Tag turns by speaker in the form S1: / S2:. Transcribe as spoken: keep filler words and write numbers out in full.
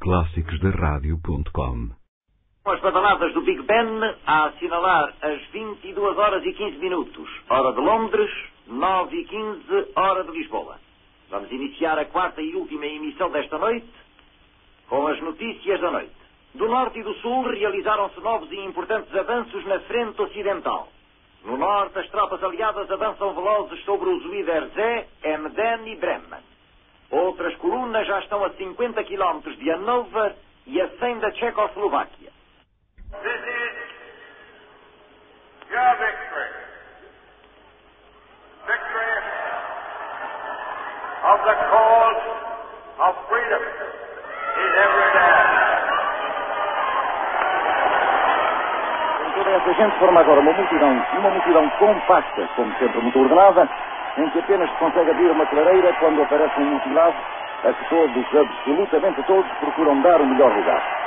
S1: clássicos da rádio ponto com.
S2: As badaladas do Big Ben a assinalar as vinte e duas horas e quinze minutos, hora de Londres, nove e quinze, hora de Lisboa. Vamos iniciar a quarta e última emissão desta noite com as notícias da noite. Do norte e do sul realizaram-se novos e importantes avanços na frente ocidental. No norte, as tropas aliadas avançam velozes sobre os líderes Zé, Emden e Bremen. Outras colunas já estão a cinquenta quilómetros de Hannover e a cem da Tchecoslováquia.
S3: This is your victory. Victory of the cause of freedom in every land.
S2: Toda essa gente forma agora uma multidão, uma multidão compacta, como sempre muito ordenada, em que apenas se consegue abrir uma clareira quando aparece um mutilado a que todos, absolutamente todos, procuram dar o melhor lugar.